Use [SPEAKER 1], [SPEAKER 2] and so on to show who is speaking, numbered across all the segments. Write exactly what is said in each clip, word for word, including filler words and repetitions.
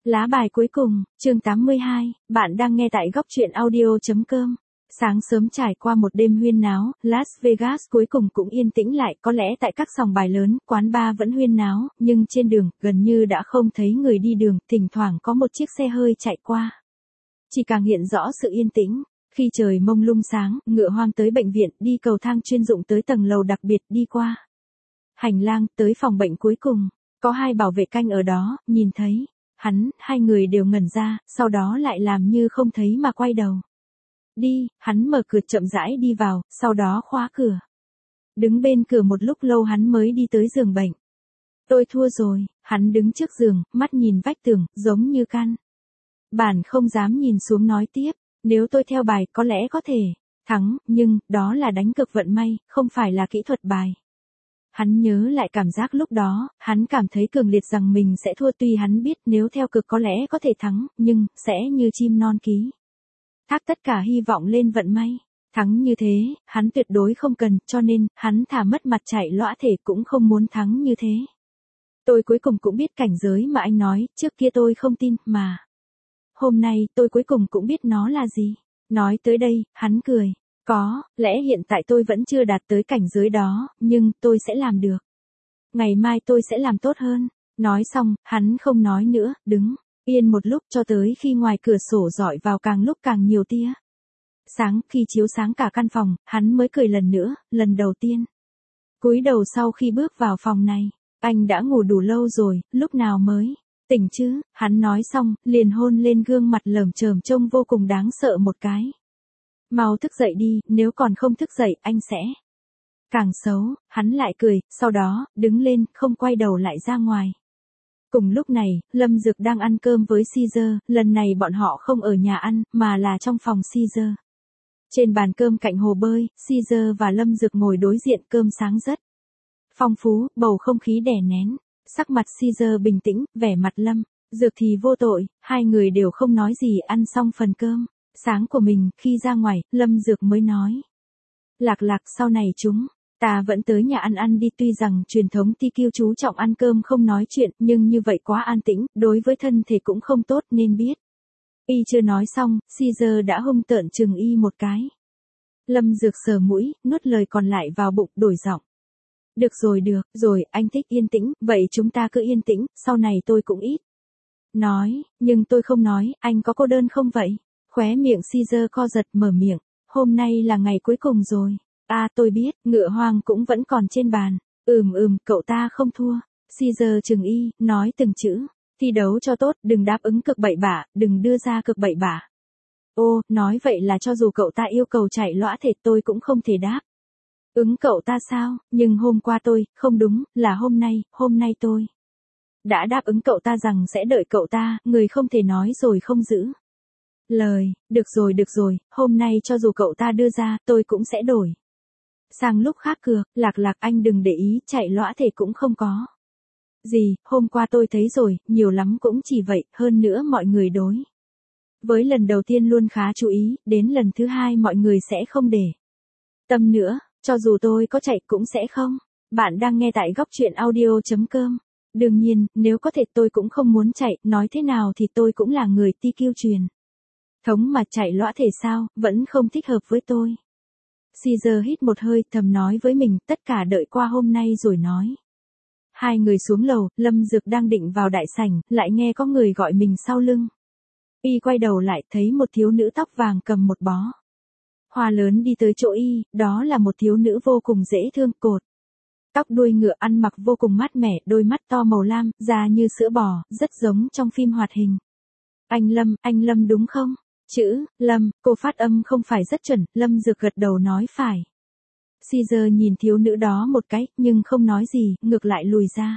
[SPEAKER 1] Lá bài cuối cùng, chương tám mươi hai, bạn đang nghe tại góc truyện audio.com. Sáng sớm trải qua một đêm huyên náo, Las Vegas cuối cùng cũng yên tĩnh lại, có lẽ tại các sòng bài lớn, quán bar vẫn huyên náo, nhưng trên đường, gần như đã không thấy người đi đường, thỉnh thoảng có một chiếc xe hơi chạy qua. Chỉ càng hiện rõ sự yên tĩnh. Khi trời mông lung sáng, ngựa hoang tới bệnh viện, đi cầu thang chuyên dụng tới tầng lầu đặc biệt, đi qua hành lang, tới phòng bệnh cuối cùng. Có hai bảo vệ canh ở đó, nhìn thấy hắn, hai người đều ngẩn ra, sau đó lại làm như không thấy mà quay đầu. Đi, hắn mở cửa chậm rãi đi vào, sau đó khóa cửa. Đứng bên cửa một lúc lâu hắn mới đi tới giường bệnh. Tôi thua rồi, hắn đứng trước giường, mắt nhìn vách tường, giống như căn bản không dám nhìn xuống nói tiếp. Nếu tôi theo bài, có lẽ có thể thắng, nhưng, đó là đánh cược vận may, không phải là kỹ thuật bài. Hắn nhớ lại cảm giác lúc đó, hắn cảm thấy cường liệt rằng mình sẽ thua, tuy hắn biết nếu theo cực có lẽ có thể thắng, nhưng, sẽ như chim non ký. Thác tất cả hy vọng lên vận may. Thắng như thế, hắn tuyệt đối không cần, cho nên, hắn thả mất mặt chạy lõa thể cũng không muốn thắng như thế. Tôi cuối cùng cũng biết cảnh giới mà anh nói, trước kia tôi không tin, mà. Hôm nay, tôi cuối cùng cũng biết nó là gì. Nói tới đây, hắn cười. Có, lẽ hiện tại tôi vẫn chưa đạt tới cảnh giới đó, nhưng tôi sẽ làm được. Ngày mai tôi sẽ làm tốt hơn. Nói xong, hắn không nói nữa, đứng yên một lúc cho tới khi ngoài cửa sổ rọi vào càng lúc càng nhiều tia sáng, khi chiếu sáng cả căn phòng, hắn mới cười lần nữa, lần đầu tiên. Cúi đầu sau khi bước vào phòng này, anh đã ngủ đủ lâu rồi, lúc nào mới tỉnh chứ, hắn nói xong, liền hôn lên gương mặt lởm chởm trông vô cùng đáng sợ một cái. Mau thức dậy đi, nếu còn không thức dậy, anh sẽ càng xấu, hắn lại cười, sau đó, đứng lên, không quay đầu lại ra ngoài. Cùng lúc này, Lâm Dực đang ăn cơm với Caesar, lần này bọn họ không ở nhà ăn, mà là trong phòng Caesar. Trên bàn cơm cạnh hồ bơi, Caesar và Lâm Dực ngồi đối diện, cơm sáng rất phong phú, bầu không khí đè nén. Sắc mặt Caesar bình tĩnh, vẻ mặt Lâm Dực thì vô tội, hai người đều không nói gì. Ăn xong phần cơm sáng của mình, khi ra ngoài, Lâm Dực mới nói. Lạc Lạc, sau này chúng ta vẫn tới nhà ăn ăn đi, tuy rằng truyền thống ti kiu chú trọng ăn cơm không nói chuyện, nhưng như vậy quá an tĩnh, đối với thân thể cũng không tốt nên biết. Y chưa nói xong, Caesar đã hung tợn chừng y một cái. Lâm Dực sờ mũi, nuốt lời còn lại vào bụng, đổi giọng. Được rồi được, rồi, anh thích yên tĩnh, vậy chúng ta cứ yên tĩnh, sau này tôi cũng ít nói, nhưng tôi không nói, anh có cô đơn không vậy? Khóe miệng Caesar co giật, mở miệng, hôm nay là ngày cuối cùng rồi. À tôi biết, ngựa hoang cũng vẫn còn trên bàn. Ừm ừm, cậu ta không thua. Caesar chừng y, nói từng chữ. Thi đấu cho tốt, đừng đáp ứng cực bậy bạ, đừng đưa ra cực bậy bạ. Ô, nói vậy là cho dù cậu ta yêu cầu chạy lõa thể tôi cũng không thể đáp ứng cậu ta sao, nhưng hôm qua tôi, không đúng, là hôm nay, hôm nay tôi đã đáp ứng cậu ta rằng sẽ đợi cậu ta, người không thể nói rồi không giữ lời. Được rồi được rồi, hôm nay cho dù cậu ta đưa ra, tôi cũng sẽ đổi sang lúc khác cược. Lạc Lạc, anh đừng để ý, chạy lõa thể cũng không có gì, hôm qua tôi thấy rồi, nhiều lắm cũng chỉ vậy, hơn nữa mọi người đối với lần đầu tiên luôn khá chú ý, đến lần thứ hai mọi người sẽ không để tâm nữa, cho dù tôi có chạy cũng sẽ không. Bạn đang nghe tại góc truyện audio.com. Đương nhiên, nếu có thể tôi cũng không muốn chạy, nói thế nào thì tôi cũng là người ti kiu truyền thống mà chạy lõa thể sao, vẫn không thích hợp với tôi. Caesar hít một hơi, thầm nói với mình, tất cả đợi qua hôm nay rồi nói. Hai người xuống lầu, Lâm Dực đang định vào đại sảnh, lại nghe có người gọi mình sau lưng. Y quay đầu lại, thấy một thiếu nữ tóc vàng cầm một bó hoa lớn đi tới chỗ y, đó là một thiếu nữ vô cùng dễ thương, cột tóc đuôi ngựa, ăn mặc vô cùng mát mẻ, đôi mắt to màu lam, da như sữa bò, rất giống trong phim hoạt hình. Anh Lâm, anh Lâm đúng không? Chữ Lâm, cô phát âm không phải rất chuẩn, Lâm Dực gật đầu nói phải. Caesar nhìn thiếu nữ đó một cái, nhưng không nói gì, ngược lại lùi ra.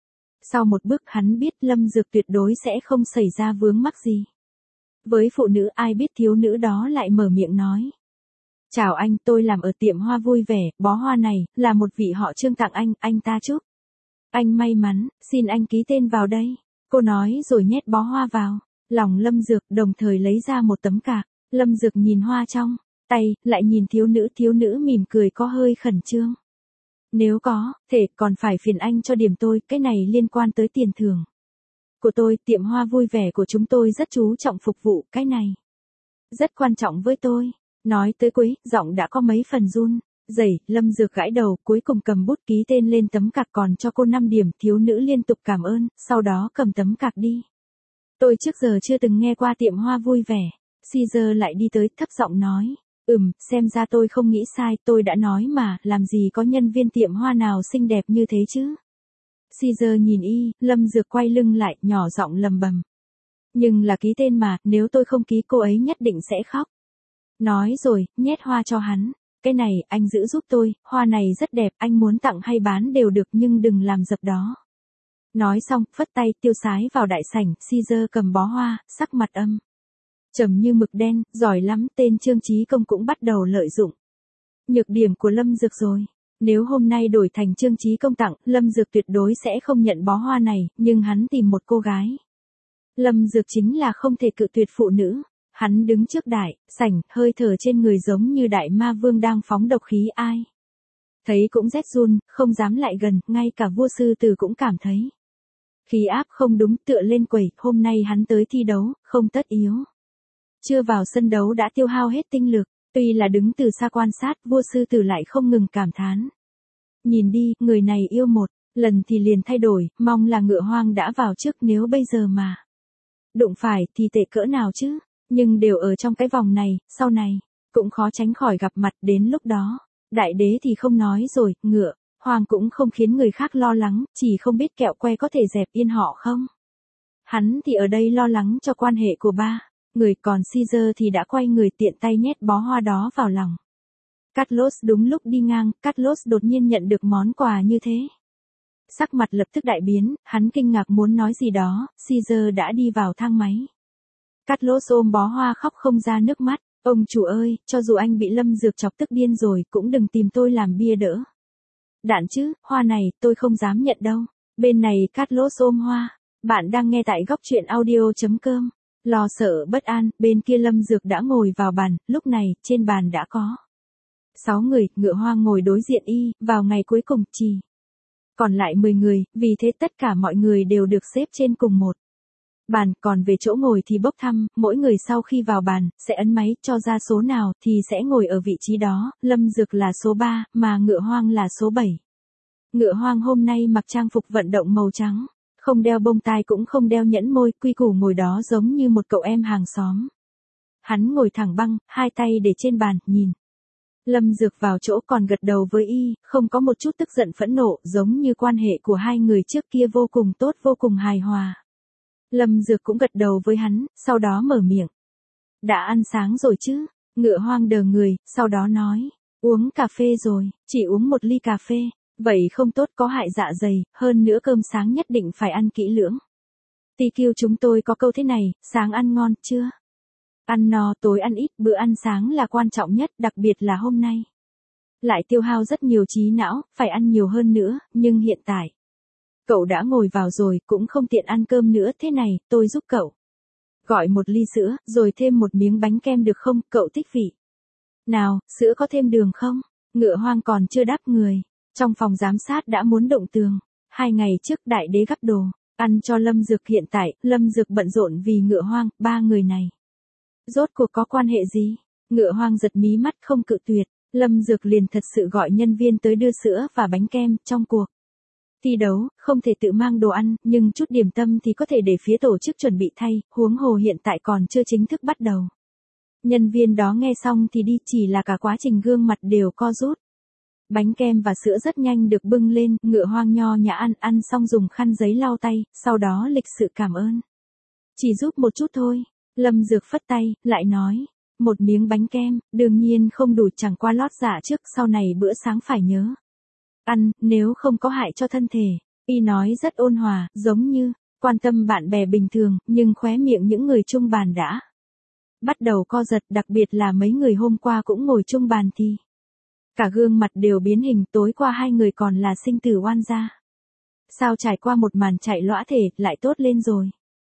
[SPEAKER 1] Sau một bước hắn biết Lâm Dực tuyệt đối sẽ không xảy ra vướng mắc gì. Với phụ nữ, ai biết thiếu nữ đó lại mở miệng nói. Chào anh, tôi làm ở tiệm hoa vui vẻ, bó hoa này, là một vị họ Trương tặng anh, anh ta chúc anh may mắn, xin anh ký tên vào đây. Cô nói rồi nhét bó hoa vào lòng Lâm Dực, đồng thời lấy ra một tấm cạc. Lâm Dực nhìn hoa trong tay, lại nhìn thiếu nữ, thiếu nữ mỉm cười có hơi khẩn trương. Nếu có thể, còn phải phiền anh cho điểm tôi, cái này liên quan tới tiền thưởng. Của tôi, tiệm hoa vui vẻ của chúng tôi rất chú trọng phục vụ, cái này rất quan trọng với tôi. Nói tới cuối, giọng đã có mấy phần run rẩy. Lâm Dược gãi đầu, cuối cùng cầm bút ký tên lên tấm cạc còn cho cô năm điểm. Thiếu nữ liên tục cảm ơn, sau đó cầm tấm cạc đi. Tôi trước giờ chưa từng nghe qua tiệm hoa vui vẻ. Caesar lại đi tới, thấp giọng nói. Ừm, xem ra tôi không nghĩ sai, tôi đã nói mà, làm gì có nhân viên tiệm hoa nào xinh đẹp như thế chứ. Caesar nhìn y, Lâm Dược quay lưng lại, nhỏ giọng lầm bầm. Nhưng là ký tên mà, nếu tôi không ký cô ấy nhất định sẽ khóc. Nói rồi, nhét hoa cho hắn. Cái này, anh giữ giúp tôi, hoa này rất đẹp, anh muốn tặng hay bán đều được nhưng đừng làm dập đó. Nói xong, phất tay, tiêu sái vào đại sảnh, Caesar cầm bó hoa, sắc mặt âm trầm như mực đen, giỏi lắm, tên Trương Chí Công cũng bắt đầu lợi dụng nhược điểm của Lâm Dược rồi. Nếu hôm nay đổi thành Trương Chí Công tặng, Lâm Dược tuyệt đối sẽ không nhận bó hoa này, nhưng hắn tìm một cô gái. Lâm Dược chính là không thể cự tuyệt phụ nữ. Hắn đứng trước đại sảnh, hơi thở trên người giống như đại ma vương đang phóng độc khí ai. Thấy cũng rét run, không dám lại gần, ngay cả vua sư tử cũng cảm thấy. Khí áp không đúng, tựa lên quầy, hôm nay hắn tới thi đấu, không tất yếu. Chưa vào sân đấu đã tiêu hao hết tinh lực, tuy là đứng từ xa quan sát, vua sư tử lại không ngừng cảm thán. Nhìn đi, người này yêu một lần thì liền thay đổi, mong là Ngựa Hoang đã vào trước, nếu bây giờ mà đụng phải thì tệ cỡ nào chứ. Nhưng đều ở trong cái vòng này, sau này cũng khó tránh khỏi gặp mặt, đến lúc đó đại đế thì không nói rồi, Ngựa Hoang cũng không khiến người khác lo lắng, chỉ không biết kẹo que có thể dẹp yên họ không. Hắn thì ở đây lo lắng cho quan hệ của ba người, còn Caesar thì đã quay người tiện tay nhét bó hoa đó vào lòng Carlos. Đúng lúc đi ngang, Carlos đột nhiên nhận được món quà như thế. Sắc mặt lập tức đại biến, hắn kinh ngạc muốn nói gì đó, Caesar đã đi vào thang máy. Carlos ôm bó hoa khóc không ra nước mắt. Ông chủ ơi, cho dù anh bị Lâm Dược chọc tức điên rồi, cũng đừng tìm tôi làm bia đỡ đạn chứ, hoa này, tôi không dám nhận đâu. Bên này Carlos ôm hoa. Bạn đang nghe tại góc truyện audio.com. Lo sợ bất an, bên kia Lâm Dược đã ngồi vào bàn, lúc này, trên bàn đã có sáu người, Ngựa Hoang ngồi đối diện y, vào ngày cuối cùng, chỉ còn lại mười người, vì thế tất cả mọi người đều được xếp trên cùng một bàn, còn về chỗ ngồi thì bốc thăm, mỗi người sau khi vào bàn, sẽ ấn máy, cho ra số nào, thì sẽ ngồi ở vị trí đó. Lâm Dược là số ba, mà Ngựa Hoang là số bảy. Ngựa Hoang hôm nay mặc trang phục vận động màu trắng, không đeo bông tai cũng không đeo nhẫn môi, quy củ ngồi đó giống như một cậu em hàng xóm. Hắn ngồi thẳng băng, hai tay để trên bàn, nhìn Lâm Dược vào chỗ, còn gật đầu với y, không có một chút tức giận phẫn nộ, giống như quan hệ của hai người trước kia vô cùng tốt, vô cùng hài hòa. Lâm Dược cũng gật đầu với hắn, sau đó mở miệng. Đã ăn sáng rồi chứ? Ngựa Hoang đờ người, sau đó nói. Uống cà phê rồi, chỉ uống một ly cà phê. Vậy không tốt, có hại dạ dày, hơn nữa cơm sáng nhất định phải ăn kỹ lưỡng. Tê Kiêu chúng tôi có câu thế này, sáng ăn ngon, chưa ăn no, tối ăn ít, bữa ăn sáng là quan trọng nhất, đặc biệt là hôm nay. Lại tiêu hao rất nhiều trí não, phải ăn nhiều hơn nữa, nhưng hiện tại cậu đã ngồi vào rồi, cũng không tiện ăn cơm nữa, thế này, tôi giúp cậu. Gọi một ly sữa, rồi thêm một miếng bánh kem được không, cậu thích vị nào, sữa có thêm đường không? Ngựa Hoang còn chưa đáp người. Trong phòng giám sát đã muốn động tường. Hai ngày trước đại đế gắp đồ ăn cho Lâm Dược, hiện tại, Lâm Dược bận rộn vì Ngựa Hoang, ba người này rốt cuộc có quan hệ gì? Ngựa Hoang giật mí mắt không cự tuyệt, Lâm Dược liền thật sự gọi nhân viên tới đưa sữa và bánh kem. Trong cuộc thi đấu, không thể tự mang đồ ăn, nhưng chút điểm tâm thì có thể để phía tổ chức chuẩn bị thay, huống hồ hiện tại còn chưa chính thức bắt đầu. Nhân viên đó nghe xong thì đi, chỉ là cả quá trình gương mặt đều co rút. Bánh kem và sữa rất nhanh được bưng lên, Ngựa Hoang nho nhã ăn, ăn xong dùng khăn giấy lau tay, sau đó lịch sự cảm ơn. Chỉ giúp một chút thôi. Lâm Dược phất tay, lại nói. Một miếng bánh kem, đương nhiên không đủ, chẳng qua lót dạ trước, sau này bữa sáng phải nhớ ăn, nếu không có hại cho thân thể. Y nói rất ôn hòa, giống như quan tâm bạn bè bình thường, nhưng khóe miệng những người chung bàn đã bắt đầu co giật, đặc biệt là mấy người hôm qua cũng ngồi chung bàn thì cả gương mặt đều biến hình. Tối qua hai người còn là sinh tử oan gia, sao trải qua một màn chạy lõa thể, lại tốt lên rồi.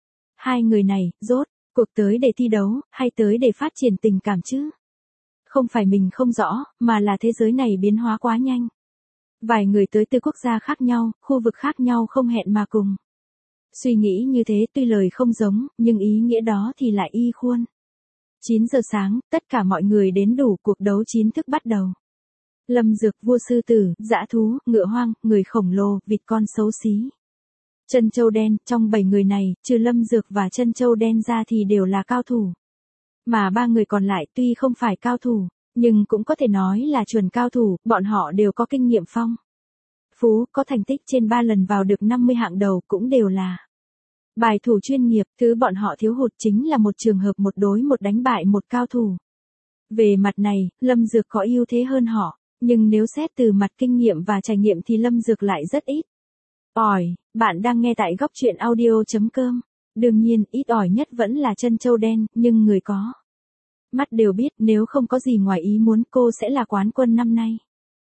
[SPEAKER 1] Hai người này, rốt cuộc tới để thi đấu, hay tới để phát triển tình cảm chứ? Không phải mình không rõ, mà là thế giới này biến hóa quá nhanh. Vài người tới từ quốc gia khác nhau, khu vực khác nhau không hẹn mà cùng Suy nghĩ như thế tuy lời không giống, nhưng ý nghĩa đó thì lại y khuôn. chín giờ sáng, tất cả mọi người đến đủ, cuộc đấu chín thức bắt đầu. Lâm Dược, vua sư tử, dã thú, ngựa hoang, người khổng lồ, vịt con xấu xí. Trân Châu Đen, trong bảy người này, trừ Lâm Dược và Trân Châu Đen ra thì đều là cao thủ. Mà ba người còn lại tuy không phải cao thủ, nhưng cũng có thể nói là chuẩn cao thủ, bọn họ đều có kinh nghiệm phong phú, có thành tích trên ba lần vào được năm mươi hạng đầu, cũng đều là bài thủ chuyên nghiệp. Thứ bọn họ thiếu hụt chính là một trường hợp một đối một đánh bại một cao thủ. Về mặt này, Lâm Dược có ưu thế hơn họ, nhưng nếu xét từ mặt kinh nghiệm và trải nghiệm thì Lâm Dược lại rất ít ỏi. Bạn đang nghe tại góc truyện audio chấm com. Đương nhiên, ít ỏi nhất vẫn là Trân Châu Đen, nhưng người có mắt đều biết nếu không có gì ngoài ý muốn cô sẽ là quán quân năm nay.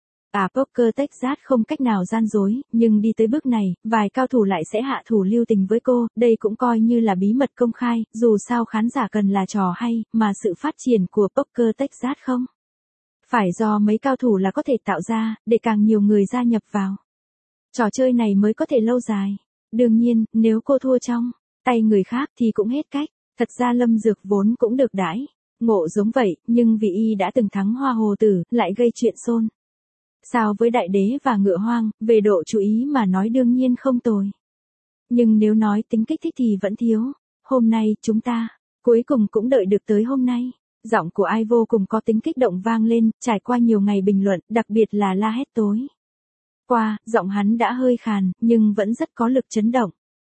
[SPEAKER 1] À, Poker Texas không cách nào gian dối, nhưng đi tới bước này, vài cao thủ lại sẽ hạ thủ lưu tình với cô, đây cũng coi như là bí mật công khai, dù sao khán giả cần là trò hay, mà sự phát triển của Poker Texas không phải do mấy cao thủ là có thể tạo ra, để càng nhiều người gia nhập vào trò chơi này mới có thể lâu dài. Đương nhiên, nếu cô thua trong tay người khác thì cũng hết cách. Thật ra Lâm Dược vốn cũng được đãi ngộ giống vậy, nhưng vì y đã từng thắng Hoa Hồ Tử, lại gây chuyện xôn xao với Đại Đế và Ngựa Hoang, về độ chú ý mà nói đương nhiên không tồi. Nhưng nếu nói tính kích thích thì vẫn thiếu. Hôm nay, chúng ta, cuối cùng cũng đợi được tới hôm nay. Giọng của ai vô cùng có tính kích động vang lên, trải qua nhiều ngày bình luận, đặc biệt là la hét tối qua, giọng hắn đã hơi khàn, nhưng vẫn rất có lực chấn động.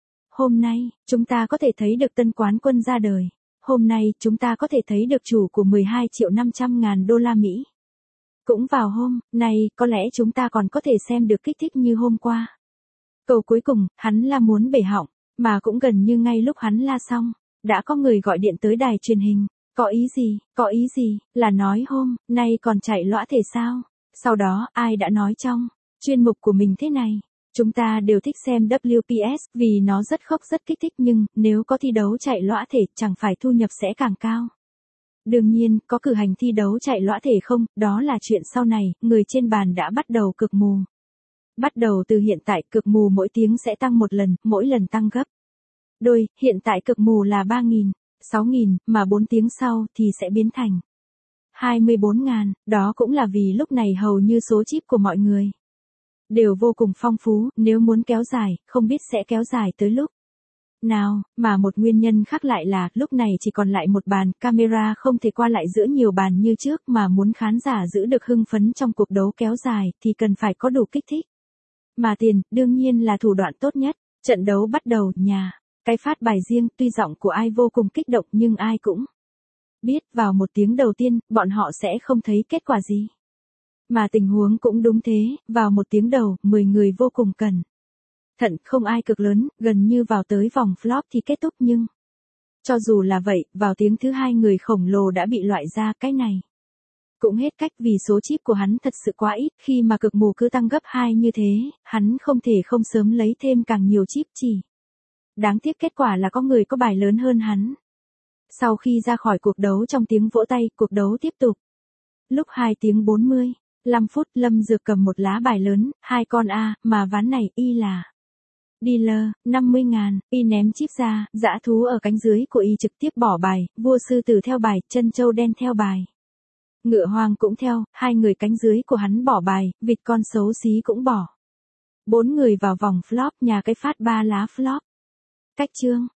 [SPEAKER 1] Hôm nay, chúng ta có thể thấy được tân quán quân ra đời. Hôm nay, chúng ta có thể thấy được chủ của mười hai triệu năm trăm ngàn đô la Mỹ. Cũng vào hôm nay, có lẽ chúng ta còn có thể xem được kích thích như hôm qua. Câu cuối cùng, hắn la muốn bể họng, mà cũng gần như ngay lúc hắn la xong, đã có người gọi điện tới đài truyền hình. Có ý gì, có ý gì, là nói hôm nay còn chạy lõa thể sao? Sau đó, ai đã nói trong chuyên mục của mình thế này? Chúng ta đều thích xem W P S vì nó rất khốc rất kích thích, nhưng nếu có thi đấu chạy lõa thể chẳng phải thu nhập sẽ càng cao. Đương nhiên, có cử hành thi đấu chạy lõa thể không, đó là chuyện sau này, người trên bàn đã bắt đầu cực mù. Bắt đầu từ hiện tại, cực mù mỗi tiếng sẽ tăng một lần, mỗi lần tăng gấp đôi, hiện tại cực mù là ba nghìn, sáu nghìn, mà bốn tiếng sau thì sẽ biến thành hai mươi bốn nghìn, đó cũng là vì lúc này hầu như số chip của mọi người đều vô cùng phong phú, nếu muốn kéo dài, không biết sẽ kéo dài tới lúc nào, mà một nguyên nhân khác lại là, lúc này chỉ còn lại một bàn, camera không thể qua lại giữa nhiều bàn như trước, mà muốn khán giả giữ được hưng phấn trong cuộc đấu kéo dài, thì cần phải có đủ kích thích. Mà tiền, đương nhiên là thủ đoạn tốt nhất. Trận đấu bắt đầu, nhà cái phát bài riêng, tuy giọng của ai vô cùng kích động nhưng ai cũng biết, vào một tiếng đầu tiên, bọn họ sẽ không thấy kết quả gì. Mà tình huống cũng đúng thế, vào một tiếng đầu, mười người vô cùng cẩn thận, không ai cực lớn, gần như vào tới vòng flop thì kết thúc, nhưng cho dù là vậy, vào tiếng thứ hai người khổng lồ đã bị loại ra, cái này cũng hết cách vì số chip của hắn thật sự quá ít, khi mà cực mù cứ tăng gấp hai như thế, hắn không thể không sớm lấy thêm càng nhiều chip chỉ. Đáng tiếc kết quả là có người có bài lớn hơn hắn. Sau khi ra khỏi cuộc đấu trong tiếng vỗ tay, cuộc đấu tiếp tục. Lúc hai tiếng bốn mươi lăm phút, Lâm Dược cầm một lá bài lớn, hai con A, mà ván này, y là dealer, năm mươi ngàn, y ném chip ra, dã thú ở cánh dưới của y trực tiếp bỏ bài, vua sư tử theo bài, Trân Châu Đen theo bài. Ngựa Hoang cũng theo, hai người cánh dưới của hắn bỏ bài, vịt con xấu xí cũng bỏ. Bốn người vào vòng flop, nhà cái phát ba lá flop. Cách chương